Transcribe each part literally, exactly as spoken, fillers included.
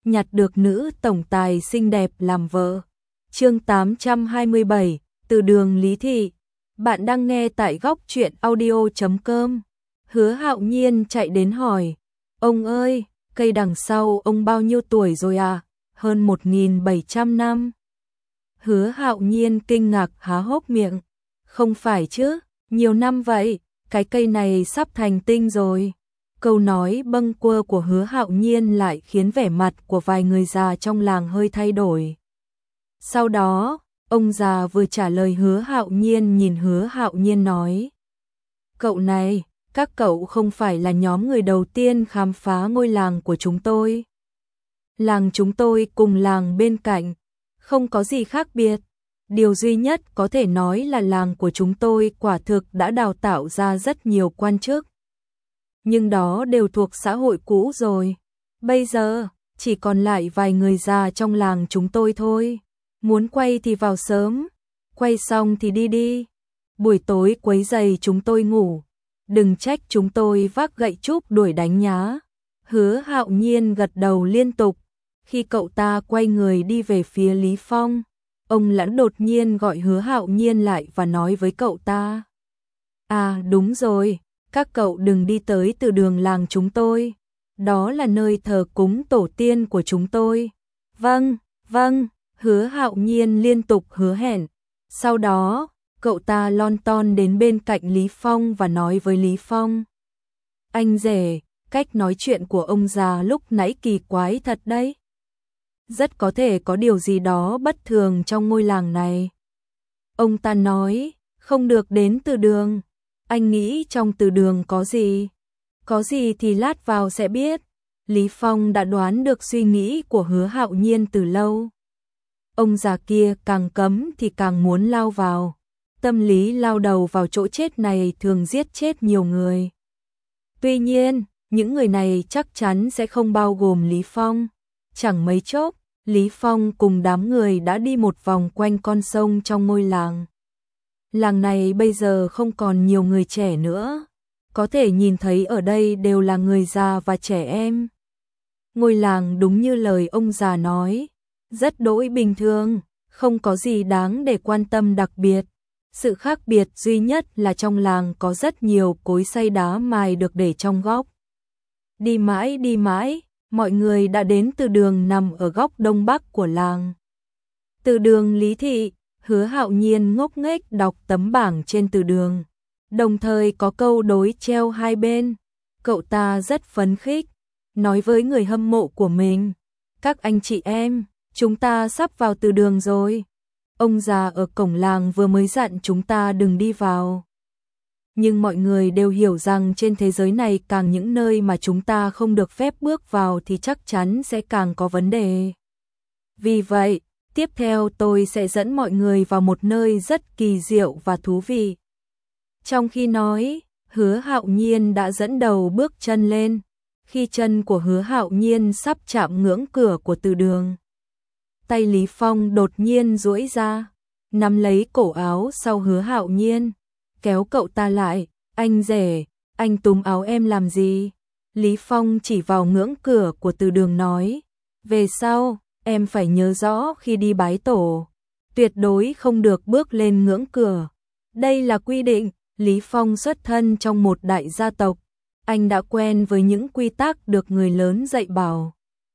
nhặt được nữ tổng tài xinh đẹp làm vợ. Chương tám trăm hai mươi bảy, từ đường Lý Thị. Bạn đang nghe tại góc truyện audio chấm com. Hứa Hạo Nhiên chạy đến hỏi, ông ơi, cây đằng sau ông bao nhiêu tuổi rồi à? Hơn một nghìn bảy trăm năm. Hứa Hạo Nhiên kinh ngạc há hốc miệng. Không phải chứ, nhiều năm vậy, cái cây này sắp thành tinh rồi. Câu nói bâng quơ của Hứa Hạo Nhiên lại khiến vẻ mặt của vài người già trong làng hơi thay đổi. Sau đó, ông già vừa trả lời Hứa Hạo Nhiên nhìn Hứa Hạo Nhiên nói, cậu này, các cậu không phải là nhóm người đầu tiên khám phá ngôi làng của chúng tôi. Làng chúng tôi cùng làng bên cạnh, không có gì khác biệt. Điều duy nhất có thể nói là làng của chúng tôi quả thực đã đào tạo ra rất nhiều quan chức. Nhưng đó đều thuộc xã hội cũ rồi. Bây giờ, chỉ còn lại vài người già trong làng chúng tôi thôi. Muốn quay thì vào sớm, quay xong thì đi đi. Buổi tối quấy rầy chúng tôi ngủ. Đừng trách chúng tôi vác gậy trúc đuổi đánh nhá. Hứa Hạo Nhiên gật đầu liên tục. Khi cậu ta quay người đi về phía Lý Phong, ông Lãn đột nhiên gọi Hứa Hạo Nhiên lại và nói với cậu ta. À đúng rồi, các cậu đừng đi tới từ đường làng chúng tôi. Đó là nơi thờ cúng tổ tiên của chúng tôi. Vâng, vâng, Hứa Hạo Nhiên liên tục hứa hẹn. Sau đó, cậu ta lon ton đến bên cạnh Lý Phong và nói với Lý Phong. Anh rể, cách nói chuyện của ông già lúc nãy kỳ quái thật đấy. Rất có thể có điều gì đó bất thường trong ngôi làng này. Ông ta nói, không được đến từ đường. Anh nghĩ trong từ đường có gì? Có gì thì lát vào sẽ biết. Lý Phong đã đoán được suy nghĩ của Hứa Hạo Nhiên từ lâu. Ông già kia càng cấm thì càng muốn lao vào. Tâm lý lao đầu vào chỗ chết này thường giết chết nhiều người. Tuy nhiên, những người này chắc chắn sẽ không bao gồm Lý Phong. Chẳng mấy chốc, Lý Phong cùng đám người đã đi một vòng quanh con sông trong ngôi làng. Làng này bây giờ không còn nhiều người trẻ nữa. Có thể nhìn thấy ở đây đều là người già và trẻ em. Ngôi làng đúng như lời ông già nói, rất đỗi bình thường, không có gì đáng để quan tâm đặc biệt. Sự khác biệt duy nhất là trong làng có rất nhiều cối xay đá mài được để trong góc. Đi mãi đi mãi, mọi người đã đến từ đường nằm ở góc đông bắc của làng. Từ đường Lý Thị. Hứa Hạo Nhiên ngốc nghếch đọc tấm bảng trên từ đường, đồng thời có câu đối treo hai bên. Cậu ta rất phấn khích, nói với người hâm mộ của mình, các anh chị em, chúng ta sắp vào từ đường rồi. Ông già ở cổng làng vừa mới dặn chúng ta đừng đi vào. Nhưng mọi người đều hiểu rằng trên thế giới này càng những nơi mà chúng ta không được phép bước vào thì chắc chắn sẽ càng có vấn đề. Vì vậy, tiếp theo tôi sẽ dẫn mọi người vào một nơi rất kỳ diệu và thú vị. Trong khi nói, Hứa Hạo Nhiên đã dẫn đầu bước chân lên. Khi chân của Hứa Hạo Nhiên sắp chạm ngưỡng cửa của từ đường, tay Lý Phong đột nhiên duỗi ra, nắm lấy cổ áo sau Hứa Hạo Nhiên, kéo cậu ta lại. Anh rể, anh túm áo em làm gì? Lý Phong chỉ vào ngưỡng cửa của từ đường nói, về sau, em phải nhớ rõ khi đi bái tổ, tuyệt đối không được bước lên ngưỡng cửa. Đây là quy định. Lý Phong xuất thân trong một đại gia tộc, anh đã quen với những quy tắc được người lớn dạy bảo.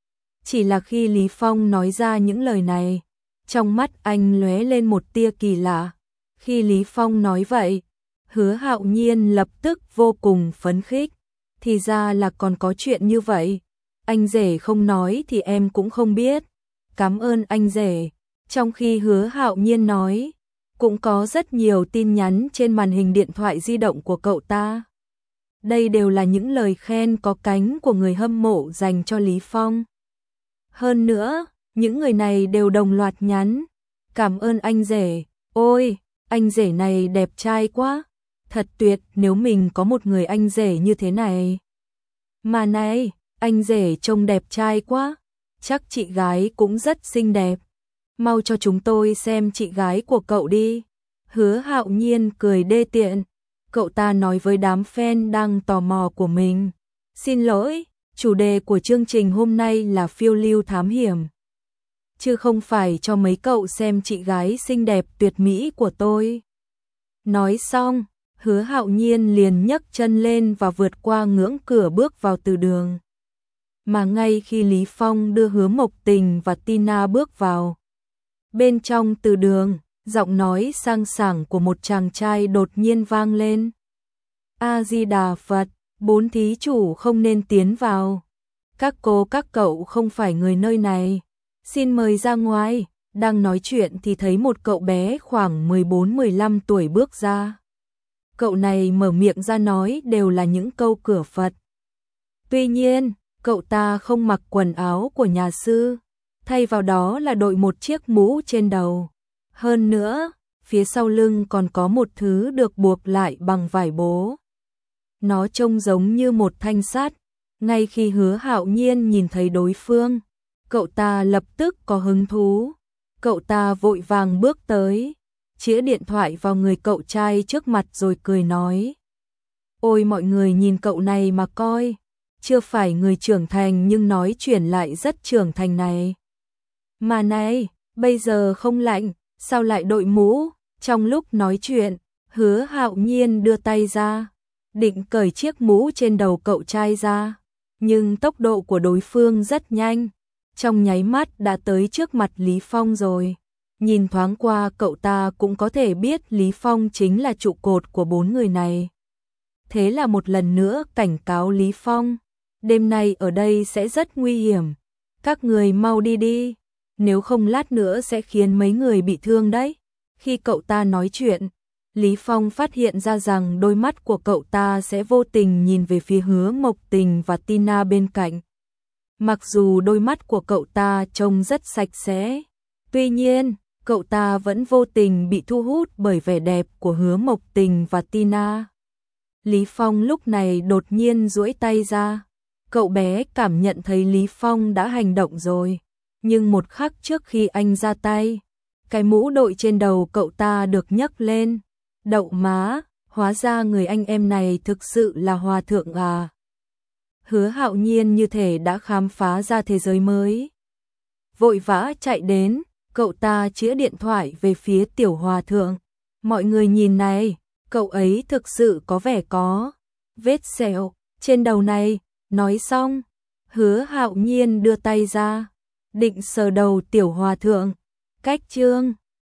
Chỉ là khi Lý Phong nói ra những lời này, trong mắt anh lóe lên một tia kỳ lạ. Khi Lý Phong nói vậy, Hứa Hạo Nhiên lập tức vô cùng phấn khích. Thì ra là còn có chuyện như vậy. Anh rể không nói thì em cũng không biết. Cảm ơn anh rể. Trong khi Hứa Hạo Nhiên nói, cũng có rất nhiều tin nhắn trên màn hình điện thoại di động của cậu ta. Đây đều là những lời khen có cánh của người hâm mộ dành cho Lý Phong. Hơn nữa, những người này đều đồng loạt nhắn, cảm ơn anh rể, ôi, anh rể này đẹp trai quá, thật tuyệt nếu mình có một người anh rể như thế này. Mà này, anh rể trông đẹp trai quá, chắc chị gái cũng rất xinh đẹp. Mau cho chúng tôi xem chị gái của cậu đi. Hứa Hạo Nhiên cười đê tiện. Cậu ta nói với đám fan đang tò mò của mình. Xin lỗi, Chủ đề của chương trình hôm nay là phiêu lưu thám hiểm, chứ không phải cho mấy cậu xem chị gái xinh đẹp tuyệt mỹ của tôi. Nói xong, Hứa Hạo Nhiên liền nhấc chân lên và vượt qua ngưỡng cửa bước vào từ đường. Mà ngay khi Lý Phong đưa Hứa Mộc Tình và Tina bước vào, bên trong từ đường, giọng nói sang sảng của một chàng trai đột nhiên vang lên. A Di Đà Phật, bốn thí chủ không nên tiến vào. Các cô các cậu không phải người nơi này, xin mời ra ngoài. Đang nói chuyện thì thấy một cậu bé khoảng mười bốn mười lăm tuổi bước ra. Cậu này mở miệng ra nói đều là những câu cửa Phật. Tuy nhiên, cậu ta không mặc quần áo của nhà sư, thay vào đó là đội một chiếc mũ trên đầu. Hơn nữa, phía sau lưng còn có một thứ được buộc lại bằng vải bố. Nó trông giống như một thanh sắt. Ngay khi Hứa Hạo Nhiên nhìn thấy đối phương, cậu ta lập tức có hứng thú. Cậu ta vội vàng bước tới, chĩa điện thoại vào người cậu trai trước mặt rồi cười nói. Ôi mọi người nhìn cậu này mà coi, chưa phải người trưởng thành nhưng nói chuyện lại rất trưởng thành này. Mà này, bây giờ không lạnh, sao lại đội mũ? Trong lúc nói chuyện, Hứa Hạo Nhiên đưa tay ra, định cởi chiếc mũ trên đầu cậu trai ra. Nhưng tốc độ của đối phương rất nhanh, trong nháy mắt đã tới trước mặt Lý Phong rồi. Nhìn thoáng qua cậu ta cũng có thể biết Lý Phong chính là trụ cột của bốn người này. Thế là một lần nữa cảnh cáo Lý Phong, đêm nay ở đây sẽ rất nguy hiểm, các người mau đi đi, nếu không lát nữa sẽ khiến mấy người bị thương đấy. Khi cậu ta nói chuyện, Lý Phong phát hiện ra rằng đôi mắt của cậu ta sẽ vô tình nhìn về phía Hứa Mộc Tình và Tina bên cạnh. Mặc dù đôi mắt của cậu ta trông rất sạch sẽ, tuy nhiên, cậu ta vẫn vô tình bị thu hút bởi vẻ đẹp của Hứa Mộc Tình và Tina. Lý Phong lúc này đột nhiên duỗi tay ra. Cậu bé cảm nhận thấy Lý Phong đã hành động rồi, nhưng một khắc trước khi anh ra tay, cái mũ đội trên đầu cậu ta được nhấc lên. Đậu má, hóa ra người anh em này thực sự là hòa thượng à. Hứa Hạo Nhiên như thể đã khám phá ra thế giới mới. Vội vã chạy đến, cậu ta chĩa điện thoại về phía tiểu hòa thượng. Mọi người nhìn này, cậu ấy thực sự có vẻ có vết sẹo trên đầu này. Nói xong, Hứa Hạo Nhiên đưa tay ra, định sờ đầu tiểu hòa thượng. Cách chương